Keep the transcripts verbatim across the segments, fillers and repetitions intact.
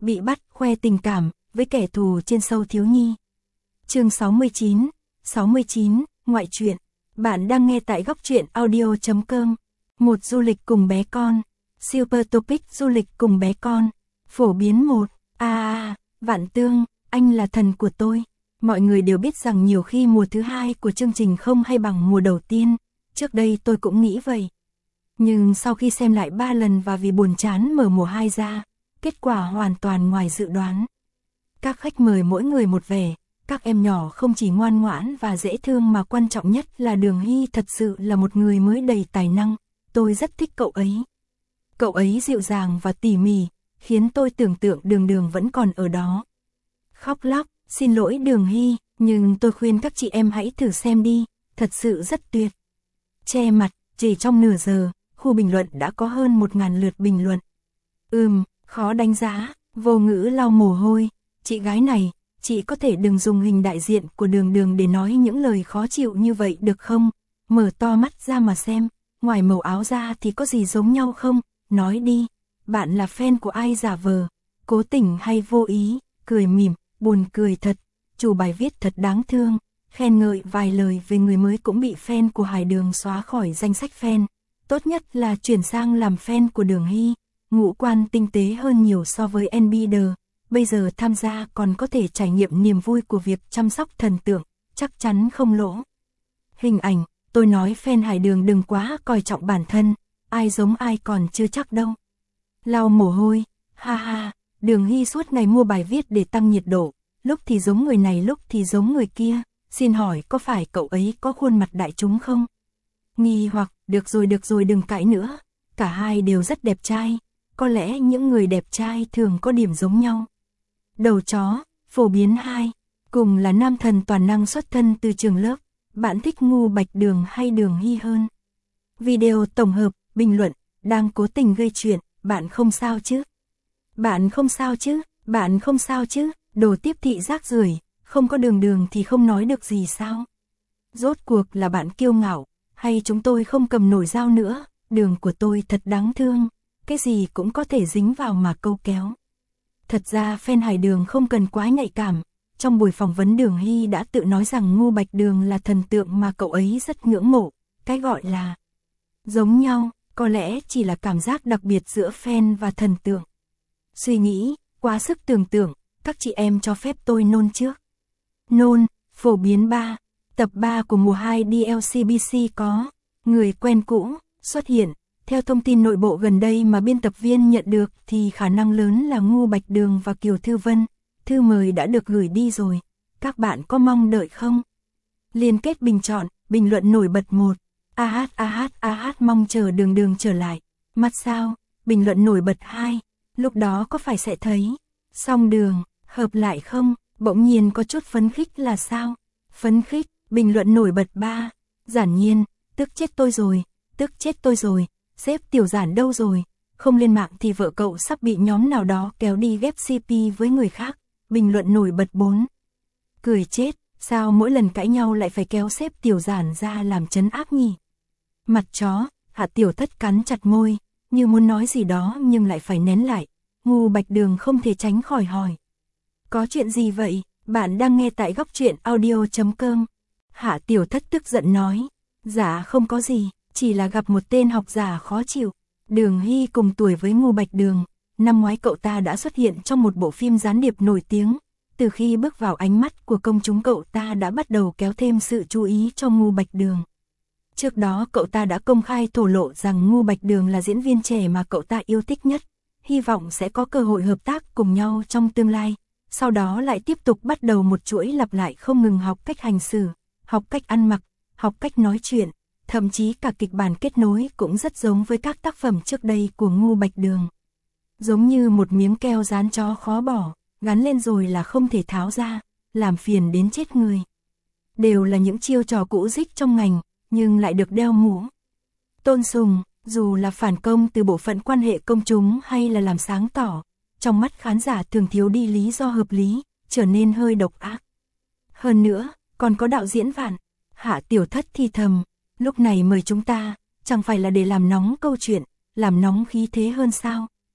bị bắt khoe tình cảm với kẻ thù trên show thiếu nhi. Chương sáu mươi chín, sáu mươi chín, ngoại truyện. Bạn đang nghe tại góc truyện audio chấm com. Một du lịch cùng bé con. Super topic du lịch cùng bé con. Phổ biến một. À, Vạn Tương, anh là thần của tôi. Mọi người đều biết rằng nhiều khi mùa thứ hai của chương trình không hay bằng mùa đầu tiên. Trước đây tôi cũng nghĩ vậy. Nhưng sau khi xem lại ba lần và vì buồn chán mở mùa hai ra, kết quả hoàn toàn ngoài dự đoán. Các khách mời mỗi người một vẻ, các em nhỏ không chỉ ngoan ngoãn và dễ thương mà quan trọng nhất là Đường Hy thật sự là một người mới đầy tài năng, tôi rất thích cậu ấy. Cậu ấy dịu dàng và tỉ mỉ, khiến tôi tưởng tượng Đường Đường vẫn còn ở đó. Khóc lóc, xin lỗi Đường Hy, nhưng tôi khuyên các chị em hãy thử xem đi, thật sự rất tuyệt. Che mặt, chỉ trong nửa giờ, khu bình luận đã có hơn một ngàn lượt bình luận. Ừm, khó đánh giá, vô ngữ lau mồ hôi, chị gái này, chị có thể đừng dùng hình đại diện của Đường Đường để nói những lời khó chịu như vậy được không? Mở to mắt ra mà xem, ngoài màu áo ra thì có gì giống nhau không? Nói đi, bạn là fan của ai giả vờ, cố tình hay vô ý, cười mỉm, buồn cười thật, chủ bài viết thật đáng thương, khen ngợi vài lời về người mới cũng bị fan của Hải Đường xóa khỏi danh sách fan. Tốt nhất là chuyển sang làm fan của Đường Hy, ngũ quan tinh tế hơn nhiều so với en bê đê, bây giờ tham gia còn có thể trải nghiệm niềm vui của việc chăm sóc thần tượng, chắc chắn không lỗ. Hình ảnh, tôi nói fan Hải Đường đừng quá coi trọng bản thân, ai giống ai còn chưa chắc đâu. Lau mồ hôi, ha ha, Đường Hy suốt ngày mua bài viết để tăng nhiệt độ, lúc thì giống người này lúc thì giống người kia, xin hỏi có phải cậu ấy có khuôn mặt đại chúng không? Nghi hoặc, được rồi được rồi đừng cãi nữa, cả hai đều rất đẹp trai, có lẽ những người đẹp trai thường có điểm giống nhau. Đầu chó, phổ biến hai, cùng là nam thần toàn năng xuất thân từ trường lớp, bạn thích Ngu Bạch Đường hay Đường Hy hơn? Video tổng hợp, bình luận, đang cố tình gây chuyện, bạn không sao chứ? Bạn không sao chứ? Bạn không sao chứ? Đồ tiếp thị rác rưởi, không có Đường Đường thì không nói được gì sao? Rốt cuộc là bạn kiêu ngạo, hay chúng tôi không cầm nổi dao nữa? Đường của tôi thật đáng thương, cái gì cũng có thể dính vào mà câu kéo. Thật ra fan Hải Đường không cần quá nhạy cảm, trong buổi phỏng vấn Đường Hy đã tự nói rằng Ngu Bạch Đường là thần tượng mà cậu ấy rất ngưỡng mộ, cái gọi là giống nhau, có lẽ chỉ là cảm giác đặc biệt giữa fan và thần tượng. Suy nghĩ, quá sức tưởng tượng, các chị em cho phép tôi nôn trước. Nôn, phổ biến ba, tập ba của mùa hai đê lờ xê bê xê có người quen cũ xuất hiện. Theo thông tin nội bộ gần đây mà biên tập viên nhận được thì khả năng lớn là Ngu Bạch Đường và Kiều Thư Vân. Thư mời đã được gửi đi rồi. Các bạn có mong đợi không? Liên kết bình chọn, bình luận nổi bật một. A hát a hát a hát mong chờ Đường Đường trở lại. Mắt sao? Bình luận nổi bật hai. Lúc đó có phải sẽ thấy Song Đường hợp lại không? Bỗng nhiên có chút phấn khích là sao? Phấn khích, bình luận nổi bật ba. Giản Nhiên, tức chết tôi rồi, tức chết tôi rồi. Sếp Tiểu Giản đâu rồi? Không lên mạng thì vợ cậu sắp bị nhóm nào đó kéo đi ghép xê pê với người khác. Bình luận nổi bật bốn. Cười chết, sao mỗi lần cãi nhau lại phải kéo sếp Tiểu Giản ra làm trấn áp nhỉ? Mặt chó, Hạ Tiểu Thất cắn chặt môi, như muốn nói gì đó nhưng lại phải nén lại. Ngu Bạch Đường không thể tránh khỏi hỏi. Có chuyện gì vậy? Bạn đang nghe tại góc truyện audio chấm com. Hạ Tiểu Thất tức giận nói. Dạ không có gì. Chỉ là gặp một tên học giả khó chịu. Đường Hy cùng tuổi với Ngu Bạch Đường, năm ngoái cậu ta đã xuất hiện trong một bộ phim gián điệp nổi tiếng. Từ khi bước vào ánh mắt của công chúng cậu ta đã bắt đầu kéo thêm sự chú ý cho Ngu Bạch Đường. Trước đó cậu ta đã công khai thổ lộ rằng Ngu Bạch Đường là diễn viên trẻ mà cậu ta yêu thích nhất, hy vọng sẽ có cơ hội hợp tác cùng nhau trong tương lai. Sau đó lại tiếp tục bắt đầu một chuỗi lặp lại không ngừng học cách hành xử, học cách ăn mặc, học cách nói chuyện. Thậm chí cả kịch bản kết nối cũng rất giống với các tác phẩm trước đây của Ngu Bạch Đường. Giống như một miếng keo dán chó khó bỏ, gắn lên rồi là không thể tháo ra, làm phiền đến chết người. Đều là những chiêu trò cũ rích trong ngành, nhưng lại được đeo mũ. Tôn sùng, dù là phản công từ bộ phận quan hệ công chúng hay là làm sáng tỏ, trong mắt khán giả thường thiếu đi lý do hợp lý, trở nên hơi độc ác. Hơn nữa, còn có đạo diễn Vạn, Hạ Tiểu Thất thì thầm. Lúc này mời chúng ta, chẳng phải là để làm nóng câu chuyện, làm nóng khí thế hơn sao?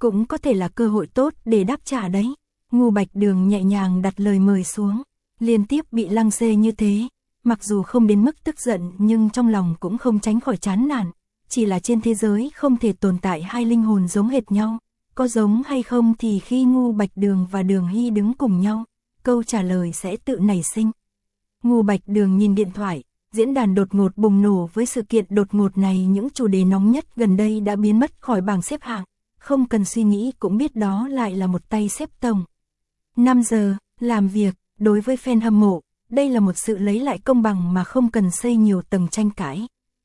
cũng có thể là cơ hội tốt để đáp trả đấy. Ngô Bạch Đường nhẹ nhàng đặt lời mời xuống, liên tiếp bị lăng xê như thế, mặc dù không đến mức tức giận nhưng trong lòng cũng không tránh khỏi chán nản, chỉ là trên thế giới không thể tồn tại hai linh hồn giống hệt nhau, có giống hay không thì khi Ngô Bạch Đường và Đường Hy đứng cùng nhau, câu trả lời sẽ tự nảy sinh. Ngô Bạch Đường nhìn điện thoại, diễn đàn đột ngột bùng nổ với sự kiện đột ngột này, những chủ đề nóng nhất gần đây đã biến mất khỏi bảng xếp hạng, không cần suy nghĩ cũng biết đó lại là một tay xếp tổng. năm giờ, làm việc, đối với fan hâm mộ, đây là một sự lấy lại công bằng mà không cần xây nhiều tầng tranh cãi.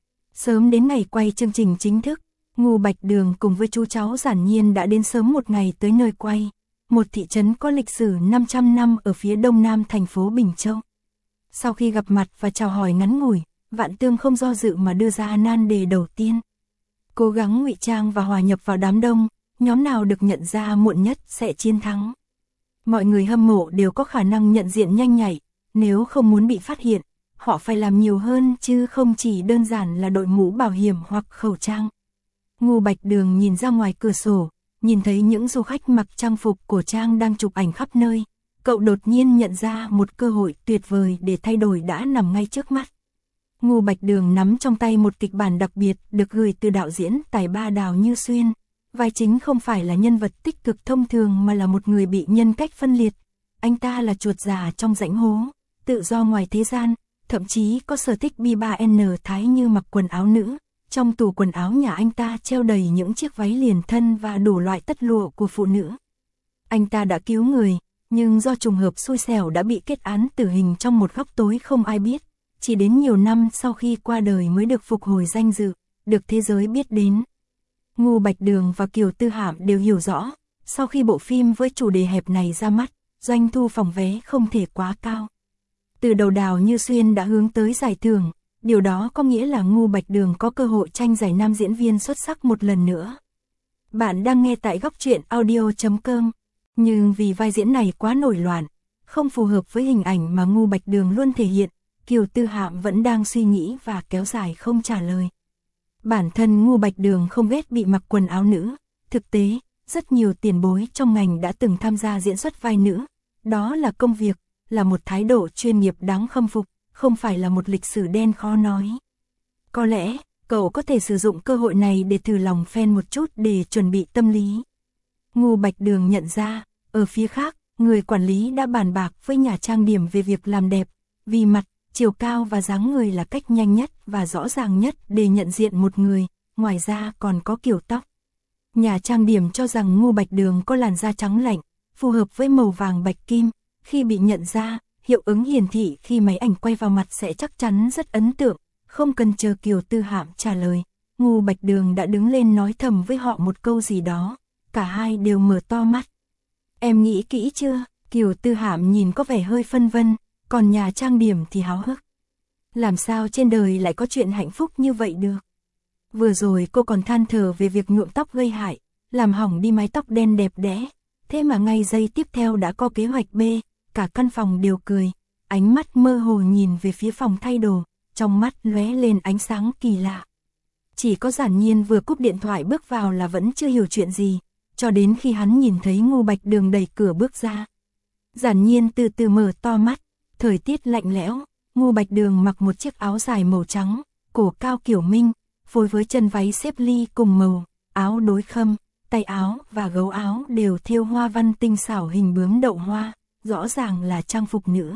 Sớm đến ngày quay chương trình chính thức, Ngô Bạch Đường cùng với chú cháu Giản Nhiên đã đến sớm một ngày tới nơi quay, một thị trấn có lịch sử năm trăm năm ở phía đông nam thành phố Bình Châu. Sau khi gặp mặt và chào hỏi ngắn ngủi, Vạn Tương không do dự mà đưa ra nan đề đầu tiên. Cố gắng ngụy trang và hòa nhập vào đám đông, nhóm nào được nhận ra muộn nhất sẽ chiến thắng. Mọi người hâm mộ đều có khả năng nhận diện nhanh nhạy, nếu không muốn bị phát hiện, họ phải làm nhiều hơn chứ không chỉ đơn giản là đội mũ bảo hiểm hoặc khẩu trang. Ngô Bạch Đường nhìn ra ngoài cửa sổ, nhìn thấy những du khách mặc trang phục cổ trang đang chụp ảnh khắp nơi. Cậu đột nhiên nhận ra một cơ hội tuyệt vời để thay đổi đã nằm ngay trước mắt. Ngô Bạch Đường nắm trong tay một kịch bản đặc biệt được gửi từ đạo diễn tài ba Đào Như Xuyên. Vai chính không phải là nhân vật tích cực thông thường mà là một người bị nhân cách phân liệt. Anh ta là chuột già trong rãnh hố, tự do ngoài thế gian, thậm chí có sở thích bi ba en thái như mặc quần áo nữ. Trong tủ quần áo nhà anh ta treo đầy những chiếc váy liền thân và đủ loại tất lụa của phụ nữ. Anh ta đã cứu người, nhưng do trùng hợp xui xẻo đã bị kết án tử hình trong một góc tối không ai biết. Chỉ đến nhiều năm sau khi qua đời mới được phục hồi danh dự, được thế giới biết đến. Ngô Bạch Đường và Kiều Tư Hạm đều hiểu rõ, sau khi bộ phim với chủ đề hẹp này ra mắt, doanh thu phòng vé không thể quá cao. Từ đầu Đào Như Xuyên đã hướng tới giải thưởng, điều đó có nghĩa là Ngô Bạch Đường có cơ hội tranh giải nam diễn viên xuất sắc một lần nữa. Bạn đang nghe tại góc truyện audio chấm com, nhưng vì vai diễn này quá nổi loạn, không phù hợp với hình ảnh mà Ngô Bạch Đường luôn thể hiện, Kiều Tư Hạm vẫn đang suy nghĩ và kéo dài không trả lời. Bản thân Ngô Bạch Đường không ghét bị mặc quần áo nữ, thực tế, rất nhiều tiền bối trong ngành đã từng tham gia diễn xuất vai nữ, đó là công việc, là một thái độ chuyên nghiệp đáng khâm phục, không phải là một lịch sử đen khó nói. Có lẽ, cậu có thể sử dụng cơ hội này để thử lòng fan một chút để chuẩn bị tâm lý. Ngô Bạch Đường nhận ra, ở phía khác, người quản lý đã bàn bạc với nhà trang điểm về việc làm đẹp, vì mặt, chiều cao và dáng người là cách nhanh nhất và rõ ràng nhất để nhận diện một người, ngoài ra còn có kiểu tóc. Nhà trang điểm cho rằng Ngô Bạch Đường có làn da trắng lạnh, phù hợp với màu vàng bạch kim, khi bị nhận ra, hiệu ứng hiển thị khi máy ảnh quay vào mặt sẽ chắc chắn rất ấn tượng, không cần chờ Kiều Tư Hạm trả lời. Ngô Bạch Đường đã đứng lên nói thầm với họ một câu gì đó, cả hai đều mở to mắt. Em nghĩ kỹ chưa? Kiều Tư Hạm nhìn có vẻ hơi phân vân, còn nhà trang điểm thì háo hức. Làm sao trên đời lại có chuyện hạnh phúc như vậy được? Vừa rồi cô còn than thở về việc nhuộm tóc gây hại, làm hỏng đi mái tóc đen đẹp đẽ, thế mà ngay giây tiếp theo đã có kế hoạch B, cả căn phòng đều cười, ánh mắt mơ hồ nhìn về phía phòng thay đồ, trong mắt lóe lên ánh sáng kỳ lạ. Chỉ có Giản Nhiên vừa cúp điện thoại bước vào là vẫn chưa hiểu chuyện gì, cho đến khi hắn nhìn thấy Ngô Bạch Đường đẩy cửa bước ra. Giản Nhiên từ từ mở to mắt, thời tiết lạnh lẽo, Ngô Bạch Đường mặc một chiếc áo dài màu trắng, cổ cao kiểu Minh, phối với chân váy xếp ly cùng màu, áo đối khâm, tay áo và gấu áo đều thêu hoa văn tinh xảo hình bướm đậu hoa, rõ ràng là trang phục nữ.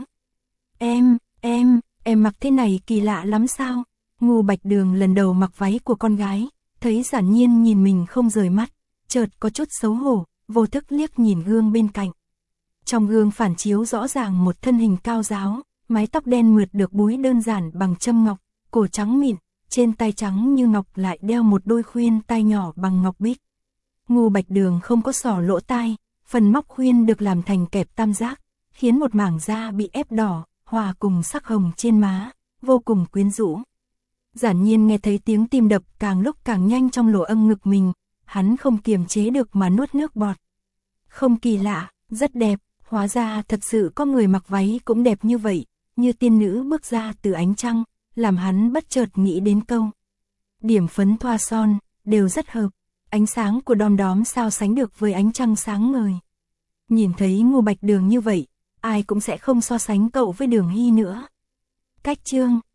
Em, em, em mặc thế này kỳ lạ lắm sao? Ngô Bạch Đường lần đầu mặc váy của con gái, thấy Giản Nhiên nhìn mình không rời mắt, chợt có chút xấu hổ, vô thức liếc nhìn gương bên cạnh. Trong gương phản chiếu rõ ràng một thân hình cao ráo, mái tóc đen mượt được búi đơn giản bằng châm ngọc, cổ trắng mịn, trên tay trắng như ngọc lại đeo một đôi khuyên tai nhỏ bằng ngọc bích. Ngô Bạch Đường không có xỏ lỗ tai, phần móc khuyên được làm thành kẹp tam giác, khiến một mảng da bị ép đỏ, hòa cùng sắc hồng trên má, vô cùng quyến rũ. Giản Nhiên nghe thấy tiếng tim đập càng lúc càng nhanh trong lỗ âng ngực mình, hắn không kiềm chế được mà nuốt nước bọt. Không kỳ lạ, rất đẹp, hóa ra thật sự có người mặc váy cũng đẹp như vậy, như tiên nữ bước ra từ ánh trăng, làm hắn bất chợt nghĩ đến câu. Điểm phấn thoa son, đều rất hợp. ánh sáng của đom đóm sao sánh được với ánh trăng sáng ngời. Nhìn thấy Ngô Bạch Đường như vậy, ai cũng sẽ không so sánh cậu với Đường Hy nữa. Cách chương